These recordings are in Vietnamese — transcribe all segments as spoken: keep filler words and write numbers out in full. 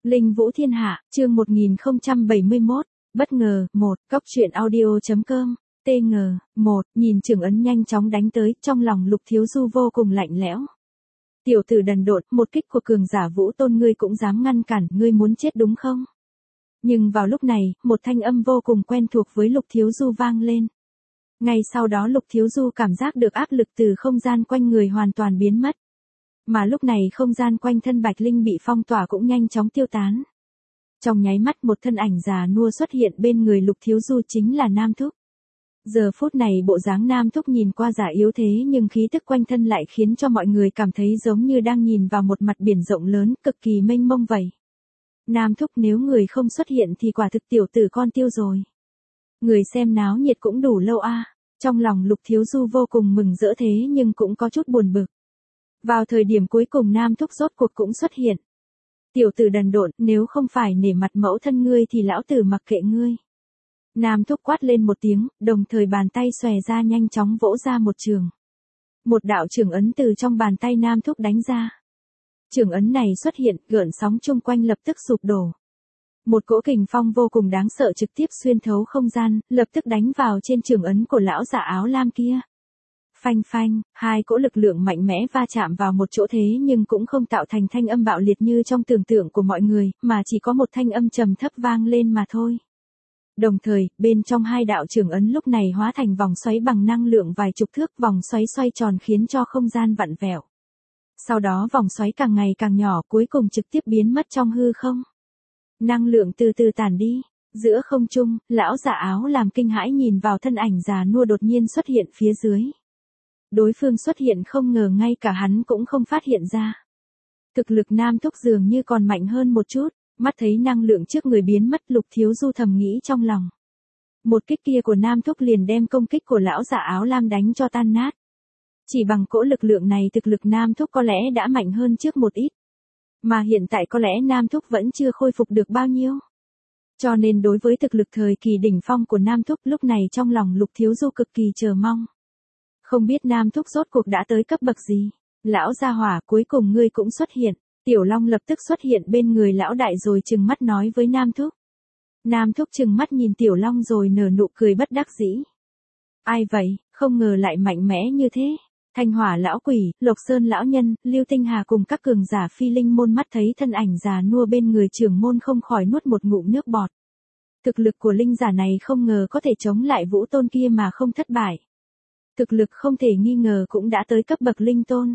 Linh Vũ Thiên Hạ, chương một nghìn không trăm bảy mươi mốt, bất ngờ, một, cốc truyện audio.com, tê ngờ, một, nhìn Trường Ấn nhanh chóng đánh tới, trong lòng Lục Thiếu Du vô cùng lạnh lẽo. Tiểu tử đần độn, một kích của cường giả Vũ Tôn ngươi cũng dám ngăn cản, ngươi muốn chết đúng không? Nhưng vào lúc này, một thanh âm vô cùng quen thuộc với Lục Thiếu Du vang lên. Ngay sau đó Lục Thiếu Du cảm giác được áp lực từ không gian quanh người hoàn toàn biến mất. Mà lúc này không gian quanh thân Bạch Linh bị phong tỏa cũng nhanh chóng tiêu tán. Trong nháy mắt một thân ảnh già nua xuất hiện bên người Lục Thiếu Du chính là Nam Thúc. Giờ phút này bộ dáng Nam Thúc nhìn qua giả yếu thế nhưng khí tức quanh thân lại khiến cho mọi người cảm thấy giống như đang nhìn vào một mặt biển rộng lớn, cực kỳ mênh mông vậy. Nam Thúc nếu người không xuất hiện thì quả thực tiểu tử con tiêu rồi. Người xem náo nhiệt cũng đủ lâu a. Trong lòng Lục Thiếu Du vô cùng mừng rỡ thế nhưng cũng có chút buồn bực. Vào thời điểm cuối cùng Nam Thúc rốt cuộc cũng xuất hiện. Tiểu tử đần độn, nếu không phải nể mặt mẫu thân ngươi thì lão tử mặc kệ ngươi. Nam Thúc quát lên một tiếng, đồng thời bàn tay xòe ra nhanh chóng vỗ ra một trường. Một đạo trường ấn từ trong bàn tay Nam Thúc đánh ra. Trường ấn này xuất hiện, gợn sóng chung quanh lập tức sụp đổ. Một cỗ kình phong vô cùng đáng sợ trực tiếp xuyên thấu không gian, lập tức đánh vào trên trường ấn của lão giả áo lam kia. Phanh phanh, hai cỗ lực lượng mạnh mẽ va chạm vào một chỗ thế nhưng cũng không tạo thành thanh âm bạo liệt như trong tưởng tượng của mọi người, mà chỉ có một thanh âm trầm thấp vang lên mà thôi. Đồng thời, bên trong hai đạo trường ấn lúc này hóa thành vòng xoáy bằng năng lượng vài chục thước, vòng xoáy xoay tròn khiến cho không gian vặn vẹo. Sau đó vòng xoáy càng ngày càng nhỏ, cuối cùng trực tiếp biến mất trong hư không. Năng lượng từ từ tản đi. Giữa không trung, lão giả áo làm kinh hãi nhìn vào thân ảnh già nua đột nhiên xuất hiện phía dưới. Đối phương xuất hiện không ngờ ngay cả hắn cũng không phát hiện ra. Thực lực Nam Thúc dường như còn mạnh hơn một chút, mắt thấy năng lượng trước người biến mất Lục Thiếu Du thầm nghĩ trong lòng. Một kích kia của Nam Thúc liền đem công kích của lão giả áo lam đánh cho tan nát. Chỉ bằng cỗ lực lượng này thực lực Nam Thúc có lẽ đã mạnh hơn trước một ít. Mà hiện tại có lẽ Nam Thúc vẫn chưa khôi phục được bao nhiêu. Cho nên đối với thực lực thời kỳ đỉnh phong của Nam Thúc lúc này trong lòng Lục Thiếu Du cực kỳ chờ mong. Không biết Nam Thúc rốt cuộc đã tới cấp bậc gì. Lão gia hỏa cuối cùng ngươi cũng xuất hiện. Tiểu Long lập tức xuất hiện bên người lão đại rồi trừng mắt nói với Nam Thúc. Nam Thúc trừng mắt nhìn Tiểu Long rồi nở nụ cười bất đắc dĩ. Ai vậy, không ngờ lại mạnh mẽ như thế. Thanh Hỏa lão quỷ, Lộc Sơn lão nhân, Lưu Tinh Hà cùng các cường giả phi linh môn mắt thấy thân ảnh già nua bên người trưởng môn không khỏi nuốt một ngụm nước bọt. Thực lực của linh giả này không ngờ có thể chống lại Vũ Tôn kia mà không thất bại. Thực lực không thể nghi ngờ cũng đã tới cấp bậc linh tôn.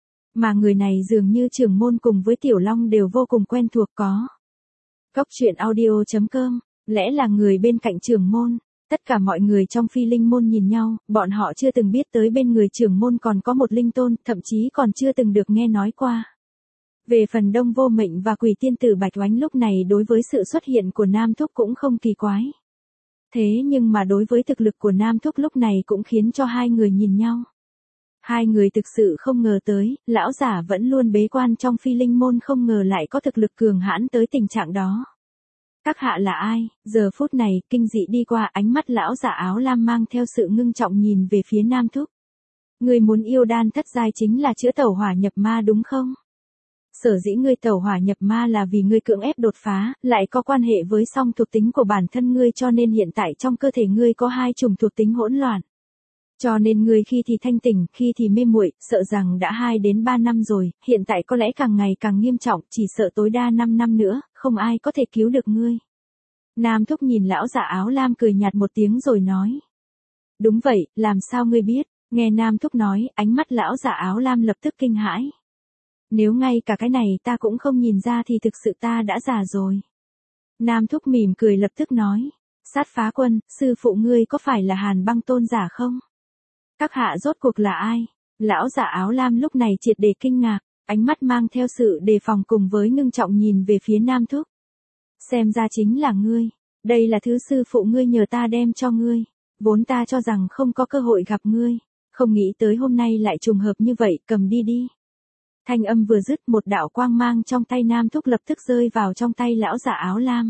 Mà người này dường như trưởng môn cùng với Tiểu Long đều vô cùng quen thuộc có. Cốc truyện audio.com, lẽ là người bên cạnh trưởng môn. Tất cả mọi người trong phi linh môn nhìn nhau, bọn họ chưa từng biết tới bên người trưởng môn còn có một linh tôn, thậm chí còn chưa từng được nghe nói qua. Về phần Đông Vô Mệnh và Quỷ Tiên Tử Bạch Oánh lúc này đối với sự xuất hiện của Nam Thúc cũng không kỳ quái. Thế nhưng mà đối với thực lực của Nam Thúc lúc này cũng khiến cho hai người nhìn nhau. Hai người thực sự không ngờ tới, lão giả vẫn luôn bế quan trong phi linh môn không ngờ lại có thực lực cường hãn tới tình trạng đó. Các hạ là ai? Giờ phút này, kinh dị đi qua ánh mắt lão giả áo lam mang theo sự ngưng trọng nhìn về phía Nam Thúc. Người muốn yêu đan thất giai chính là chữa tẩu hỏa nhập ma đúng không? Sở dĩ ngươi tẩu hỏa nhập ma là vì ngươi cưỡng ép đột phá, lại có quan hệ với song thuộc tính của bản thân ngươi cho nên hiện tại trong cơ thể ngươi có hai chủng thuộc tính hỗn loạn. Cho nên ngươi khi thì thanh tỉnh, khi thì mê muội, sợ rằng đã hai đến ba năm rồi, hiện tại có lẽ càng ngày càng nghiêm trọng, chỉ sợ tối đa năm năm nữa, không ai có thể cứu được ngươi. Nam Thúc nhìn lão giả áo lam cười nhạt một tiếng rồi nói. Đúng vậy, làm sao ngươi biết? Nghe Nam Thúc nói, ánh mắt lão giả áo lam lập tức kinh hãi. Nếu ngay cả cái này ta cũng không nhìn ra thì thực sự ta đã già rồi. Nam Thúc mỉm cười lập tức nói. Sát Phá Quân, sư phụ ngươi có phải là Hàn Băng Tôn giả không? Các hạ rốt cuộc là ai? Lão giả áo lam lúc này triệt để kinh ngạc, ánh mắt mang theo sự đề phòng cùng với ngưng trọng nhìn về phía Nam Thúc. Xem ra chính là ngươi, đây là thứ sư phụ ngươi nhờ ta đem cho ngươi, vốn ta cho rằng không có cơ hội gặp ngươi, không nghĩ tới hôm nay lại trùng hợp như vậy, cầm đi đi. Thanh âm vừa dứt một đạo quang mang trong tay Nam Thúc lập tức rơi vào trong tay lão giả áo lam.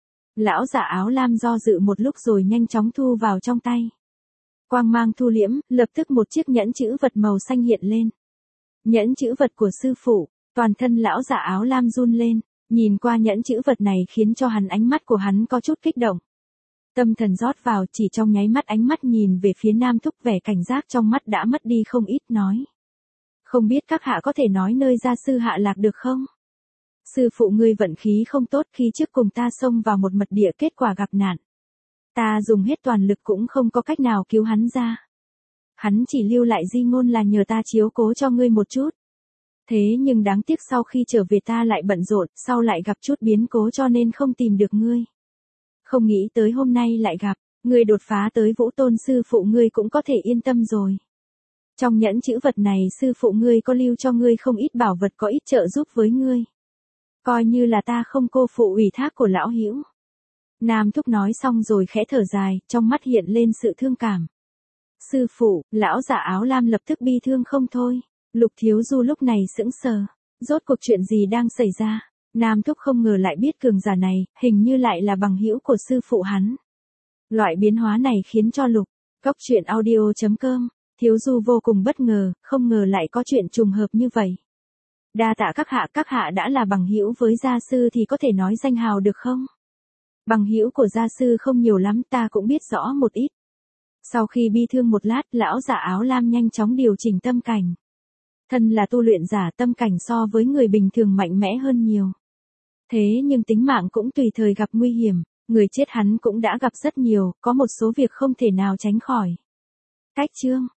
Lão giả áo lam do dự một lúc rồi nhanh chóng thu vào trong tay. Quang mang thu liễm, lập tức một chiếc nhẫn chữ vật màu xanh hiện lên. Nhẫn chữ vật của sư phụ, toàn thân lão giả áo lam run lên, Nhìn qua nhẫn chữ vật này khiến cho hắn ánh mắt của hắn có chút kích động. Tâm thần rót vào, chỉ trong nháy mắt ánh mắt nhìn về phía Nam Thúc, vẻ cảnh giác trong mắt đã mất đi không ít, nói. Không biết các hạ có thể nói nơi gia sư hạ lạc được không? Sư phụ ngươi vận khí không tốt, khi trước cùng ta xông vào một mật địa, kết quả gặp nạn. Ta dùng hết toàn lực cũng không có cách nào cứu hắn ra. Hắn chỉ lưu lại di ngôn là nhờ ta chiếu cố cho ngươi một chút. Thế nhưng đáng tiếc sau khi trở về ta lại bận rộn, sau lại gặp chút biến cố cho nên không tìm được ngươi. Không nghĩ tới hôm nay lại gặp, ngươi đột phá tới vũ tôn, sư phụ ngươi cũng có thể yên tâm rồi. Trong nhẫn chữ vật này sư phụ ngươi có lưu cho ngươi không ít bảo vật có ít trợ giúp với ngươi. Coi như là ta không cô phụ ủy thác của lão hữu. Nam Thúc nói xong rồi khẽ thở dài, trong mắt hiện lên sự thương cảm. Sư phụ, lão giả áo lam lập tức bi thương không thôi. Lục Thiếu Du lúc này sững sờ. Rốt cuộc chuyện gì đang xảy ra? Nam Thúc không ngờ lại biết cường giả này, hình như lại là bằng hữu của sư phụ hắn. Loại biến hóa này khiến cho Lục, Cốc Truyện Audio chấm com, Thiếu Du vô cùng bất ngờ, không ngờ lại có chuyện trùng hợp như vậy. Đa tạ các hạ, các hạ đã là bằng hữu với gia sư thì có thể nói danh hào được không? Bằng hữu của gia sư không nhiều lắm, ta cũng biết rõ một ít. Sau khi bi thương một lát, lão giả áo lam nhanh chóng điều chỉnh tâm cảnh. Thân là tu luyện giả, tâm cảnh so với người bình thường mạnh mẽ hơn nhiều. Thế nhưng tính mạng cũng tùy thời gặp nguy hiểm, người chết hắn cũng đã gặp rất nhiều, có một số việc không thể nào tránh khỏi. Cách chương